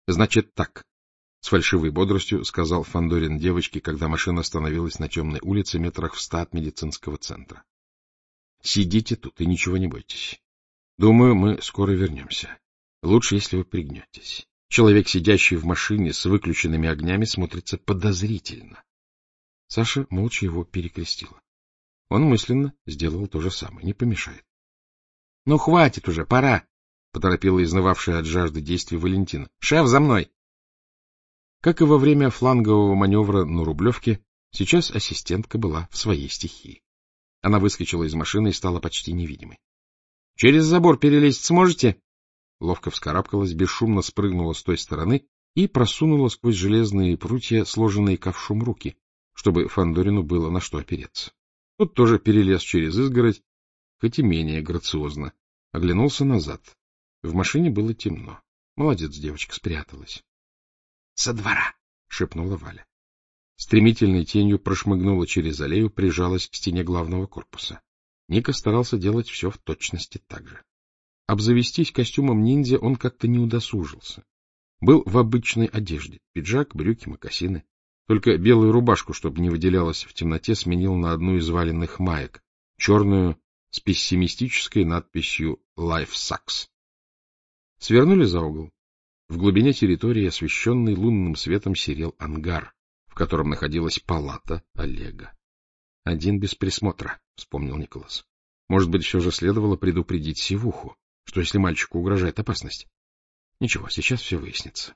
Значит так, — с фальшивой бодростью сказал Фандорин девочке, когда машина остановилась на темной улице метрах в 100 от медицинского центра. — Сидите тут и ничего не бойтесь. Думаю, мы скоро вернемся. Лучше, если вы пригнетесь. Человек, сидящий в машине с выключенными огнями, смотрится подозрительно. Саша молча его перекрестила. Он мысленно сделал то же самое, не помешает. — Ну, хватит уже, пора! — поторопила изнывавшая от жажды действий Валентина. — Шеф, за мной! Как и во время флангового маневра на Рублевке, сейчас ассистентка была в своей стихии. Она выскочила из машины и стала почти невидимой. — Через забор перелезть сможете? Ловко вскарабкалась, бесшумно спрыгнула с той стороны и просунула сквозь железные прутья сложенные ковшом руки, чтобы Фандорину было на что опереться. Тот тоже перелез через изгородь, хоть и менее грациозно. Оглянулся назад. В машине было темно. Молодец, девочка, спряталась. — Со двора! — шепнула Валя. Стремительной тенью прошмыгнула через аллею, прижалась к стене главного корпуса. Ника старался делать все в точности так же. Обзавестись костюмом ниндзя он как-то не удосужился. Был в обычной одежде — пиджак, брюки, мокасины. Только белую рубашку, чтобы не выделялась в темноте, сменил на одну из валенных маек, черную, с пессимистической надписью «Life sucks». Свернули за угол. В глубине территории, освещенный лунным светом, серел ангар, в котором находилась палата Олега. «Один без присмотра», — вспомнил Николас. «Может быть, все же следовало предупредить Сивуху, что если мальчику угрожает опасность? Ничего, сейчас все выяснится».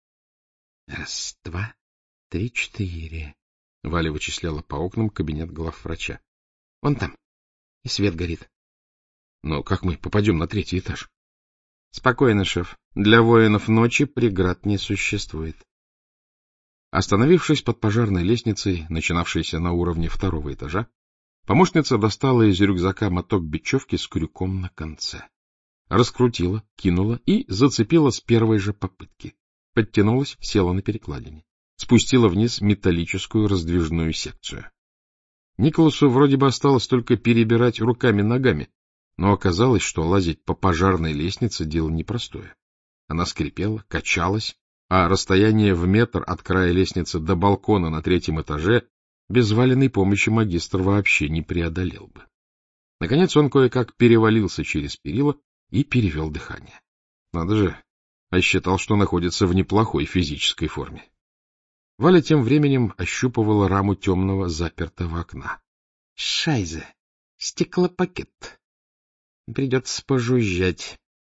«Раз, два, три, четыре», — Валя вычисляла по окнам кабинет главврача. «Вон там. И свет горит». «Но как мы попадем на 3-й этаж?» «Спокойно, шеф. Для воинов ночи преград не существует». Остановившись под пожарной лестницей, начинавшейся на уровне 2-го этажа, помощница достала из рюкзака моток бечевки с крюком на конце. Раскрутила, кинула и зацепила с первой же попытки. Подтянулась, села на перекладине. Спустила вниз металлическую раздвижную секцию. Николасу вроде бы осталось только перебирать руками-ногами, но оказалось, что лазить по пожарной лестнице — дело непростое. Она скрипела, качалась, а расстояние в метр от края лестницы до балкона на 3-м этаже без Валиной помощи магистр вообще не преодолел бы. Наконец он кое-как перевалился через перила и перевел дыхание. Надо же, а считал, что находится в неплохой физической форме. Валя тем временем ощупывала раму темного запертого окна. — Шайзе! Стеклопакет! Придется пожужжать.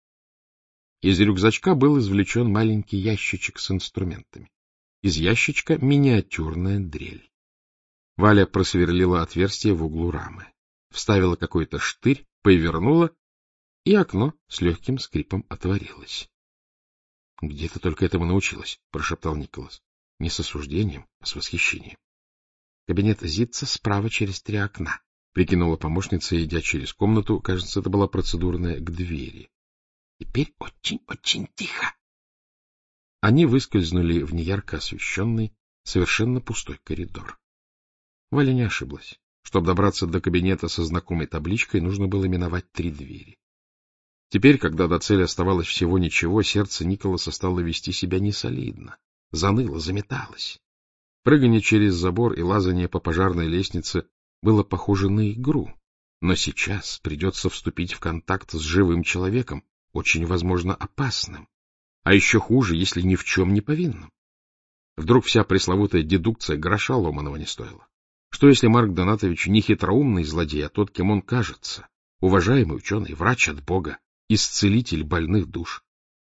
Из рюкзачка был извлечен маленький ящичек с инструментами. Из ящичка миниатюрная дрель. Валя просверлила отверстие в углу рамы, вставила какой-то штырь, повернула, и окно с легким скрипом отворилось. — Где ты только этому научилась? — прошептал Николас. Не с осуждением, а с восхищением. — Кабинет Зитца справа через 3 окна, — прикинула помощница, идя через комнату. Кажется, это была процедурная к двери. — Теперь очень-очень тихо. Они выскользнули в неярко освещенный, совершенно пустой коридор. Валя не ошиблась. Чтобы добраться до кабинета со знакомой табличкой, нужно было миновать 3 двери. Теперь, когда до цели оставалось всего ничего, сердце Николаса стало вести себя несолидно. Заныло, заметалось. Прыгание через забор и лазание по пожарной лестнице было похоже на игру. Но сейчас придется вступить в контакт с живым человеком, очень, возможно, опасным. А еще хуже, если ни в чем не повинным. Вдруг вся пресловутая дедукция гроша ломаного не стоила. Что если Марк Донатович не хитроумный злодей, а тот, кем он кажется, уважаемый ученый, врач от Бога, исцелитель больных душ?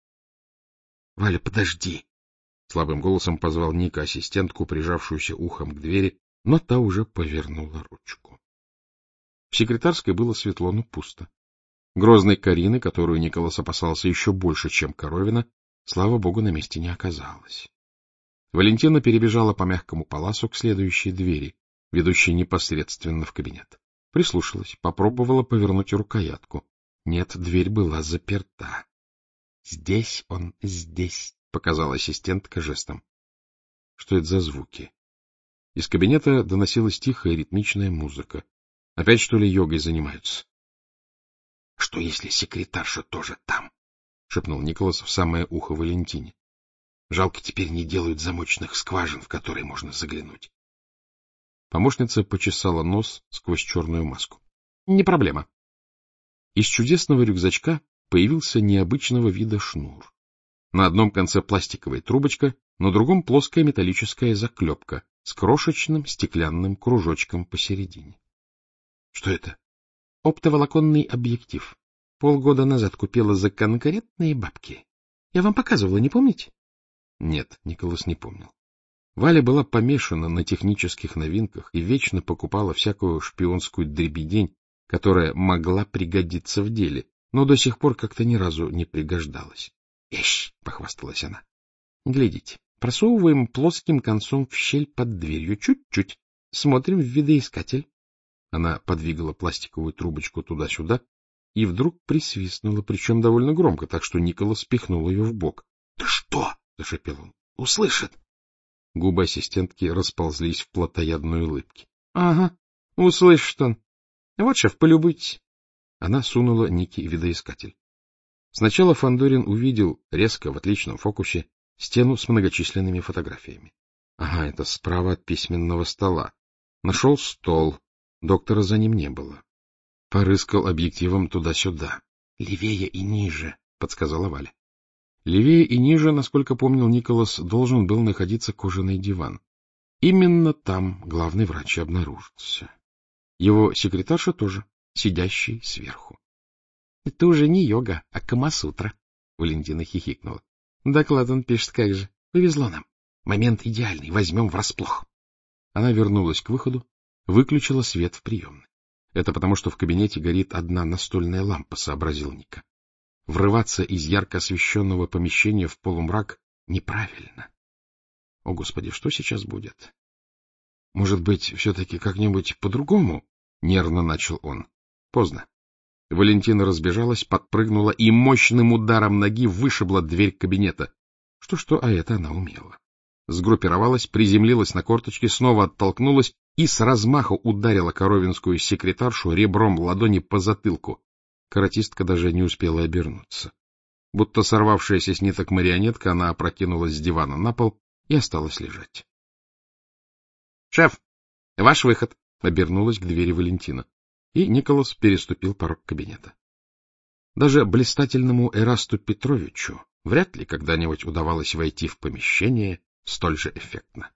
— Валя, подожди! — слабым голосом позвал Ника ассистентку, прижавшуюся ухом к двери, но та уже повернула ручку. В секретарской было светло, но пусто. Грозной Карины, которую Николас опасался еще больше, чем Коровина, слава богу, на месте не оказалось. Валентина перебежала по мягкому паласу к следующей двери, ведущей непосредственно в кабинет. Прислушалась, попробовала повернуть рукоятку. Нет, дверь была заперта. — Здесь он, здесь, — показала ассистентка жестом. Что это за звуки? Из кабинета доносилась тихая ритмичная музыка. Опять, что ли, йогой занимаются? — Что, если секретарша тоже там? — шепнул Николас в самое ухо Валентине. Жалко, теперь не делают замочных скважин, в которые можно заглянуть. Помощница почесала нос сквозь черную маску. — Не проблема. Из чудесного рюкзачка появился необычного вида шнур. На одном конце пластиковая трубочка, на другом плоская металлическая заклепка с крошечным стеклянным кружочком посередине. — Что это? — Оптоволоконный объектив. Полгода назад купила за конкретные бабки. Я вам показывала, не помните? Нет, Николас не помнил. Валя была помешана на технических новинках и вечно покупала всякую шпионскую дребедень, которая могла пригодиться в деле, но до сих пор как-то ни разу не пригождалась. — Эщ! — похвасталась она. — Глядите, просовываем плоским концом в щель под дверью чуть-чуть, смотрим в видоискатель. Она подвигала пластиковую трубочку туда-сюда и вдруг присвистнула, причем довольно громко, так что Николас пихнул ее в бок. — Да что? — зашипел он. — Услышит! Губы ассистентки расползлись в плотоядной улыбке. — Ага, услышит он. Вот, шеф, полюбуйтесь. Она сунула Нике видоискатель. Сначала Фандорин увидел, резко, в отличном фокусе, стену с многочисленными фотографиями. Ага, это справа от письменного стола. Нашел стол. Доктора за ним не было. Порыскал объективом туда-сюда. — Левее и ниже, — подсказала Валя. Левее и ниже, насколько помнил Николас, должен был находиться кожаный диван. Именно там главный врач и обнаружился. Его секретарша тоже, сидящий сверху. — Это уже не йога, а камасутра, — Валентина хихикнула. — Доклад он пишет как же. Повезло нам. Момент идеальный, возьмем врасплох. Она вернулась к выходу, выключила свет в приемной. Это потому, что в кабинете горит одна настольная лампа, сообразил Ника. Врываться из ярко освещенного помещения в полумрак неправильно. О, Господи, что сейчас будет? Может быть, все-таки как-нибудь по-другому? Нервно начал он. Поздно. Валентина разбежалась, подпрыгнула и мощным ударом ноги вышибла дверь кабинета. Что-что, а это она умела. Сгруппировалась, приземлилась на корточки, снова оттолкнулась и с размаху ударила коровинскую секретаршу ребром ладони по затылку. Каратистка даже не успела обернуться. Будто сорвавшаяся с ниток марионетка, она опрокинулась с дивана на пол и осталась лежать. — Шеф, ваш выход! — обернулась к двери Валентина. И Николас переступил порог кабинета. Даже блистательному Эрасту Петровичу вряд ли когда-нибудь удавалось войти в помещение столь же эффектно.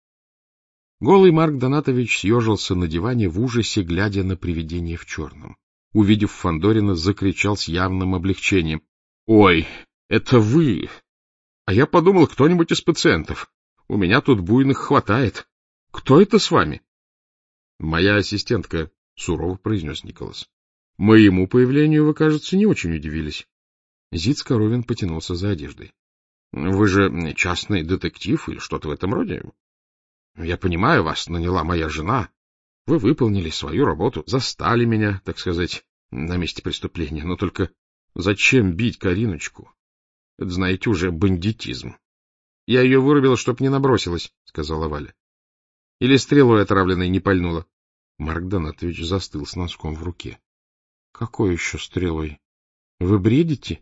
Голый Марк Донатович съежился на диване в ужасе, глядя на привидение в черном. Увидев Фандорина, закричал с явным облегчением. — Ой, это вы! А я подумал, кто-нибудь из пациентов. У меня тут буйных хватает. Кто это с вами? — Моя ассистентка, — сурово произнес Николас. — Моему появлению вы, кажется, не очень удивились. Зиц Коровин потянулся за одеждой. — Вы же частный детектив или что-то в этом роде? — Я понимаю, вас наняла моя жена. Вы выполнили свою работу, застали меня, так сказать, на месте преступления. Но только зачем бить Кариночку? Это, знаете, уже бандитизм. — Я ее вырубила, чтоб не набросилась, — сказала Валя. — Или стрелой отравленной не пальнула. Марк Донатович застыл с носком в руке. — Какой еще стрелой? Вы бредите?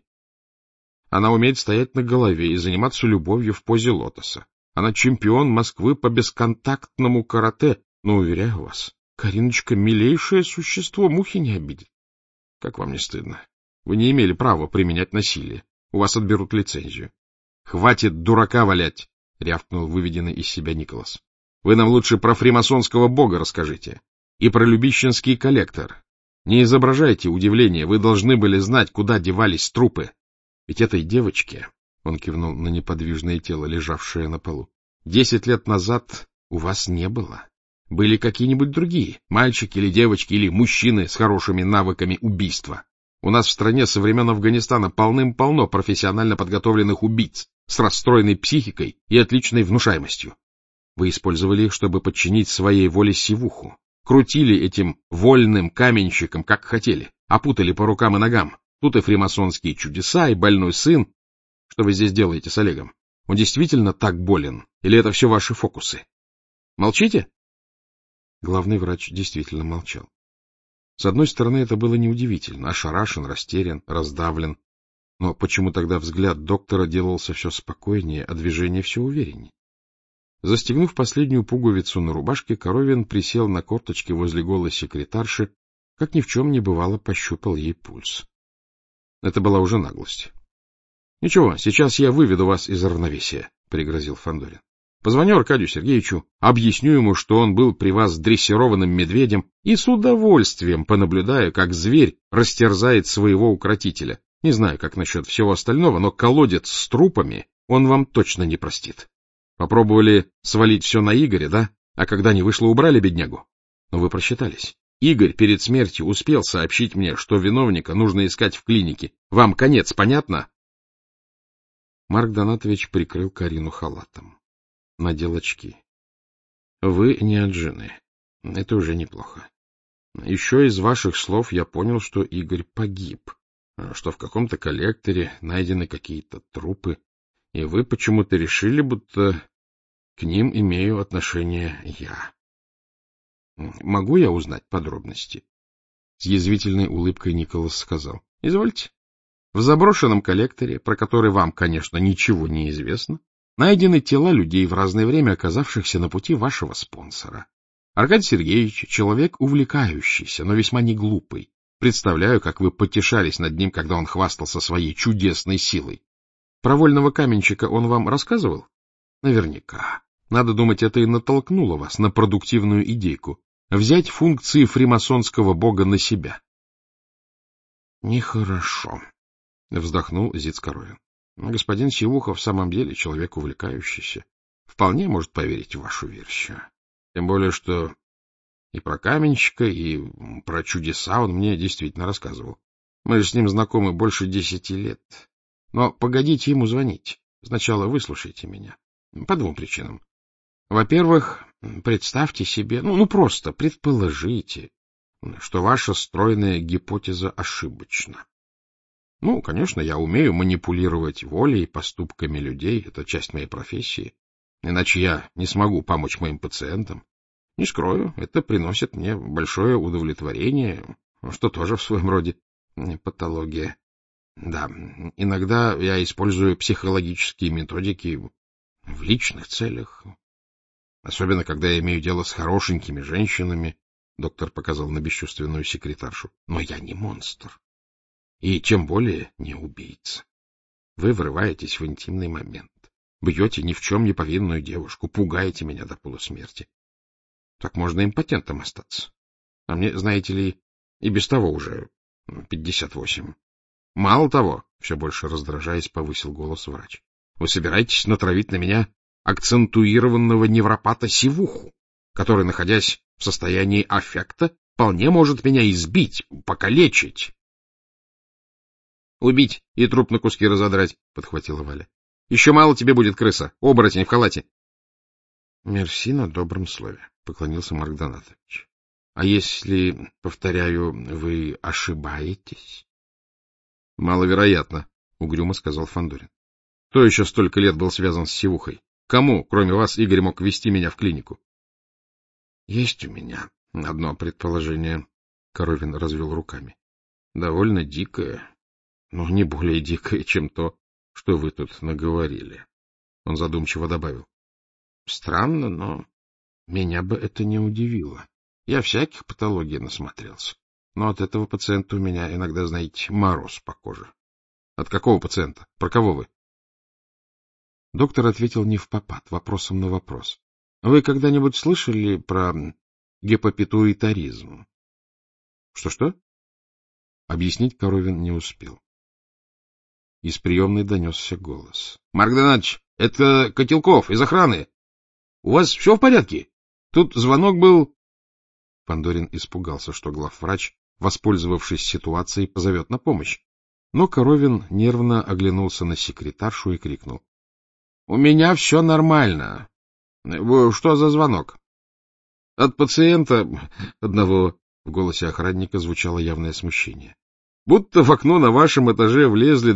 Она умеет стоять на голове и заниматься любовью в позе лотоса. Она чемпион Москвы по бесконтактному карате. Но, уверяю вас, Кариночка — милейшее существо, мухи не обидит. Как вам не стыдно? Вы не имели права применять насилие. У вас отберут лицензию. — Хватит дурака валять! — рявкнул выведенный из себя Николас. — Вы нам лучше про фримасонского бога расскажите. И про любищенский коллектор. Не изображайте удивления, вы должны были знать, куда девались трупы. Ведь этой девочке, — он кивнул на неподвижное тело, лежавшее на полу, — 10 лет назад у вас не было. Были какие-нибудь другие, мальчики или девочки, или мужчины с хорошими навыками убийства. У нас в стране со времен Афганистана полным-полно профессионально подготовленных убийц с расстроенной психикой и отличной внушаемостью. Вы использовали их, чтобы подчинить своей воле сивуху. Крутили этим вольным каменщиком, как хотели, опутали по рукам и ногам. Тут и фримасонские чудеса, и больной сын. Что вы здесь делаете с Олегом? Он действительно так болен? Или это все ваши фокусы? Молчите? Главный врач действительно молчал. С одной стороны, это было неудивительно. Ошарашен, растерян, раздавлен. Но почему тогда взгляд доктора делался все спокойнее, а движение все увереннее? Застегнув последнюю пуговицу на рубашке, Коровин присел на корточки возле голой секретарши, как ни в чем не бывало, пощупал ей пульс. Это была уже наглость. — Ничего, сейчас я выведу вас из равновесия, — пригрозил Фандорин. — Позвоню Аркадию Сергеевичу, объясню ему, что он был при вас дрессированным медведем, и с удовольствием понаблюдаю, как зверь растерзает своего укротителя. Не знаю, как насчет всего остального, но колодец с трупами он вам точно не простит. Попробовали свалить все на Игоря, да? А когда не вышло, убрали беднягу. Но вы просчитались. Игорь перед смертью успел сообщить мне, что виновника нужно искать в клинике. Вам конец, понятно? Марк Донатович прикрыл Карину халатом. Надел очки. Вы не от жены. Это уже неплохо. Еще из ваших слов я понял, что Игорь погиб, что в каком-то коллекторе найдены какие-то трупы, и вы почему-то решили, будто к ним имею отношение я. Могу я узнать подробности? С язвительной улыбкой Николас сказал. — Извольте. В заброшенном коллекторе, про который вам, конечно, ничего не известно, найдены тела людей в разное время, оказавшихся на пути вашего спонсора. Аркадий Сергеевич — человек увлекающийся, но весьма не глупый. Представляю, как вы потешались над ним, когда он хвастался своей чудесной силой. Про вольного каменщика он вам рассказывал? Наверняка. Надо думать, это и натолкнуло вас на продуктивную идейку — взять функции фримасонского бога на себя. — Нехорошо, — вздохнул Зиц Коровин. — Господин Сивуха в самом деле человек увлекающийся. Вполне может поверить в вашу версию. Тем более, что и про каменщика, и про чудеса он мне действительно рассказывал. Мы же с ним знакомы больше 10 лет. Но погодите ему звонить. Сначала выслушайте меня. По двум причинам. Во-первых, представьте себе, ну просто предположите, что ваша стройная гипотеза ошибочна. Ну, конечно, я умею манипулировать волей и поступками людей, это часть моей профессии, иначе я не смогу помочь моим пациентам. Не скрою, это приносит мне большое удовлетворение, что тоже в своем роде патология. Да, иногда я использую психологические методики в личных целях, особенно когда я имею дело с хорошенькими женщинами, — доктор показал на бесчувственную секретаршу. Но я не монстр. И тем более не убийца. Вы врываетесь в интимный момент, бьете ни в чем не повинную девушку, пугаете меня до полусмерти. Так можно импотентом остаться. А мне, знаете ли, и без того уже 58. Мало того, все больше раздражаясь, повысил голос врач. Вы собираетесь натравить на меня акцентуированного невропата Сивуху, который, находясь в состоянии аффекта, вполне может меня избить, покалечить. — Убить и труп на куски разодрать, — подхватила Валя. — Еще мало тебе будет, крыса, оборотень в халате. — Мерси на добром слове, — поклонился Марк Донатович. — А если, повторяю, вы ошибаетесь? — Маловероятно, — угрюмо сказал Фандорин. — Кто еще столько лет был связан с Сивухой? Кому, кроме вас, Игорь мог вести меня в клинику? — Есть у меня одно предположение, — Коровин развел руками. — Довольно дикое, но не более дикое, чем то, что вы тут наговорили. Он задумчиво добавил. — Странно, но меня бы это не удивило. Я всяких патологий насмотрелся. Но от этого пациента у меня иногда, знаете, мороз по коже. — От какого пациента? Про кого вы? Доктор ответил невпопад, вопросом на вопрос. — Вы когда-нибудь слышали про гепапитуитаризм? Что-что? Объяснить Коровин не успел. Из приемной донесся голос. — Марк Донатович, это Котелков из охраны. У вас все в порядке? Тут звонок был... Фандорин испугался, что главврач, воспользовавшись ситуацией, позовет на помощь. Но Коровин нервно оглянулся на секретаршу и крикнул. — У меня все нормально. Что за звонок? — От пациента одного. В голосе охранника звучало явное смущение. — Будто в окно на вашем этаже влезли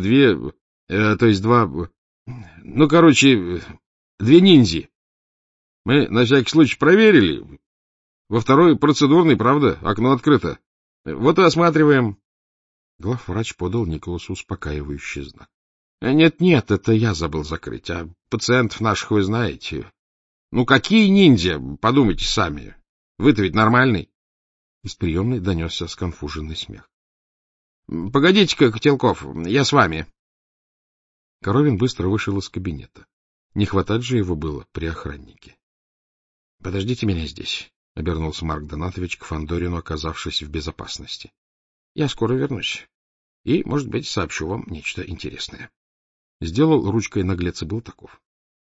две ниндзя. Мы на всякий случай проверили. Во второй процедурной, правда, окно открыто. Вот и осматриваем. Главврач подал Николасу успокаивающий знак. — Нет, это я забыл закрыть, а пациентов наших вы знаете. Ну, какие ниндзя, подумайте сами. Вы-то ведь нормальный. Из приемной донесся сконфуженный смех. — Погодите-ка, Котелков, я с вами. Коровин быстро вышел из кабинета. Не хватать же его было при охраннике. — Подождите меня здесь, — обернулся Марк Донатович к Фандорину, оказавшись в безопасности. — Я скоро вернусь. И, может быть, сообщу вам нечто интересное. Сделал ручкой наглец и был таков.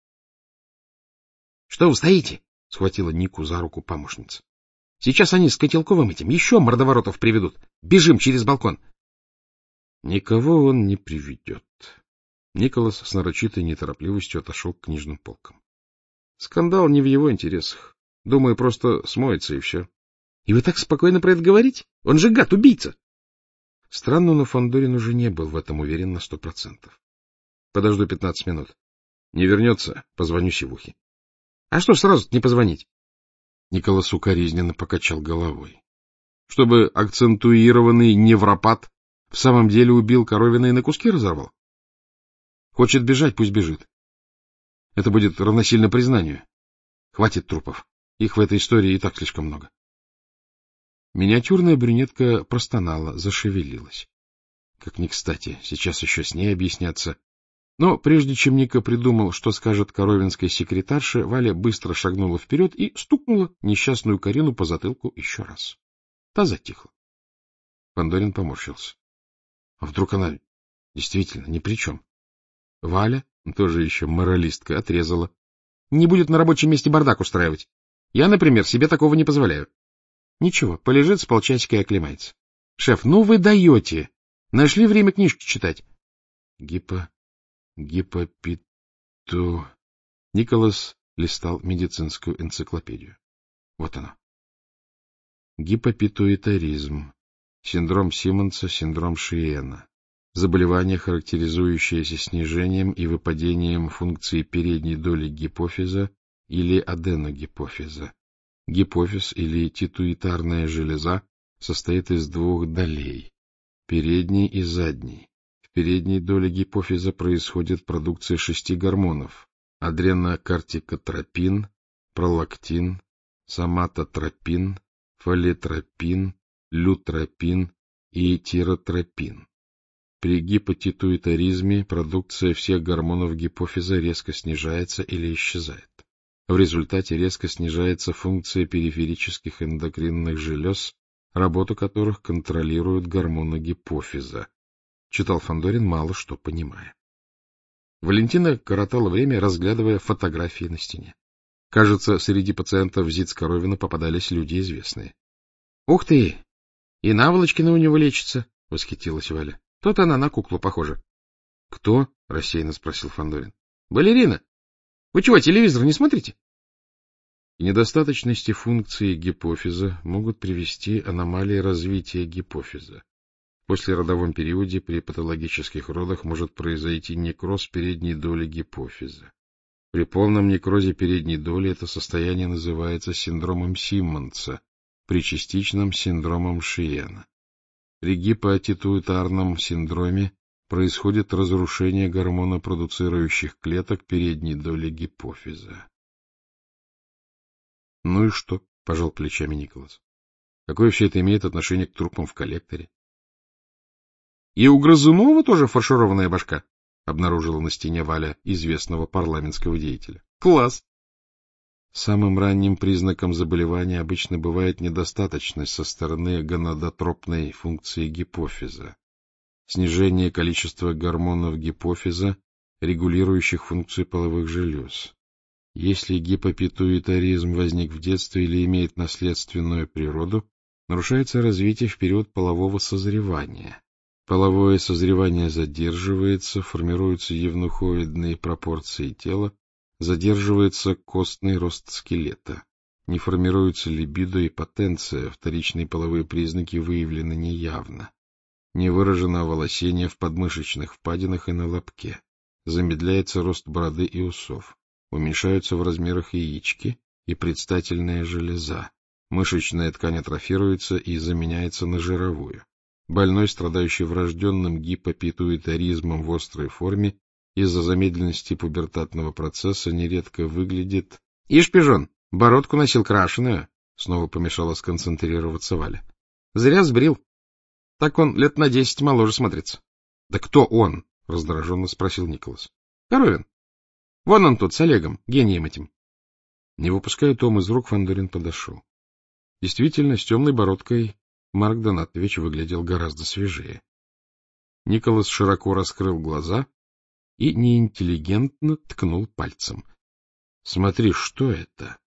— Что вы стоите? — схватила Нику за руку помощница. — Сейчас они с Котелковым этим еще мордоворотов приведут. Бежим через балкон. Никого он не приведет. Николас с нарочитой неторопливостью отошел к книжным полкам. Скандал не в его интересах. Думаю, просто смоется и все. — И вы так спокойно про это говорите? Он же гад, убийца! Странно, но Фандорин уже не был в этом уверен на 100%. Подожду 15 минут. Не вернется, позвоню Сивухе. — А что сразу не позвонить? Николас укоризненно покачал головой. Чтобы акцентуированный невропат в самом деле убил Коровина и на куски разорвал? Хочет бежать, пусть бежит. Это будет равносильно признанию. Хватит трупов. Их в этой истории и так слишком много. Миниатюрная брюнетка простонала, зашевелилась. Как ни кстати, сейчас еще с ней объясняться. Но прежде чем Ника придумал, что скажет коровинской секретарше, Валя быстро шагнула вперед и стукнула несчастную Карину по затылку еще раз. Та затихла. Фандорин поморщился. А вдруг она действительно ни при чем? Валя, тоже еще моралистка, отрезала. Не будет на рабочем месте бардак устраивать. Я, например, себе такого не позволяю. Ничего, полежит с полчасика и оклемается. Шеф, ну вы даете. Нашли время книжки читать. Гипопиту... Николас листал медицинскую энциклопедию. Вот оно. Гипопитуитаризм. Синдром Симмонса, синдром Шиена. Заболевание, характеризующееся снижением и выпадением функции передней доли гипофиза или аденогипофиза. Гипофиз или титуитарная железа состоит из двух долей – передней и задней. В передней доле гипофиза происходит продукция 6 гормонов – адренокортикотропин, пролактин, соматотропин, фолитропин, лютропин и тиротропин. При гипотитуитаризме продукция всех гормонов гипофиза резко снижается или исчезает. В результате резко снижается функция периферических эндокринных желез, работу которых контролируют гормоны гипофиза. Читал Фандорин, мало что понимая. Валентина коротала время, разглядывая фотографии на стене. Кажется, среди пациентов ЗИЦ-Коровина попадались люди известные. — Ух ты! И Наволочкина у него лечится! — восхитилась Валя. — То-то она на куклу похожа. — Кто? — рассеянно спросил Фандорин. — Балерина. Вы чего, телевизор не смотрите? Недостаточности функции гипофиза могут привести аномалии развития гипофиза. В послеродовом периоде при патологических родах может произойти некроз передней доли гипофиза. При полном некрозе передней доли это состояние называется синдромом Симмонса, при частичном — синдромом Шиена. При гипотитуитарном синдроме происходит разрушение гормонопродуцирующих клеток передней доли гипофиза. — Ну и что? — пожал плечами Николас. — Какое все это имеет отношение к трупам в коллекторе? — И у Грызунова тоже фаршированная башка, — обнаружила на стене Валя известного парламентского деятеля. — Класс! Самым ранним признаком заболевания обычно бывает недостаточность со стороны гонадотропной функции гипофиза. Снижение количества гормонов гипофиза, регулирующих функцию половых желез. Если гипопитуитаризм возник в детстве или имеет наследственную природу, нарушается развитие в период полового созревания. Половое созревание задерживается, формируются евнухоидные пропорции тела, задерживается костный рост скелета. Не формируется либидо и потенция, вторичные половые признаки выявлены неявно. Не выражено оволосение в подмышечных впадинах и на лобке. Замедляется рост бороды и усов. Уменьшаются в размерах яички и предстательная железа. Мышечная ткань атрофируется и заменяется на жировую. Больной, страдающий врожденным гипопитуитаризмом в острой форме, из-за замедленности пубертатного процесса нередко выглядит... — Ишь, пижон, бородку носил крашеную, — снова помешала сконцентрироваться Валя. — Зря сбрил. Так он лет на 10 моложе смотрится. — Да кто он? — раздраженно спросил Николас. — Коровин. Вон он тут, с Олегом, гением этим. Не выпуская Том из рук, Фандорин подошел. Действительно, с темной бородкой Марк Донатович выглядел гораздо свежее. Николас широко раскрыл глаза и неинтеллигентно ткнул пальцем. — Смотри, что это?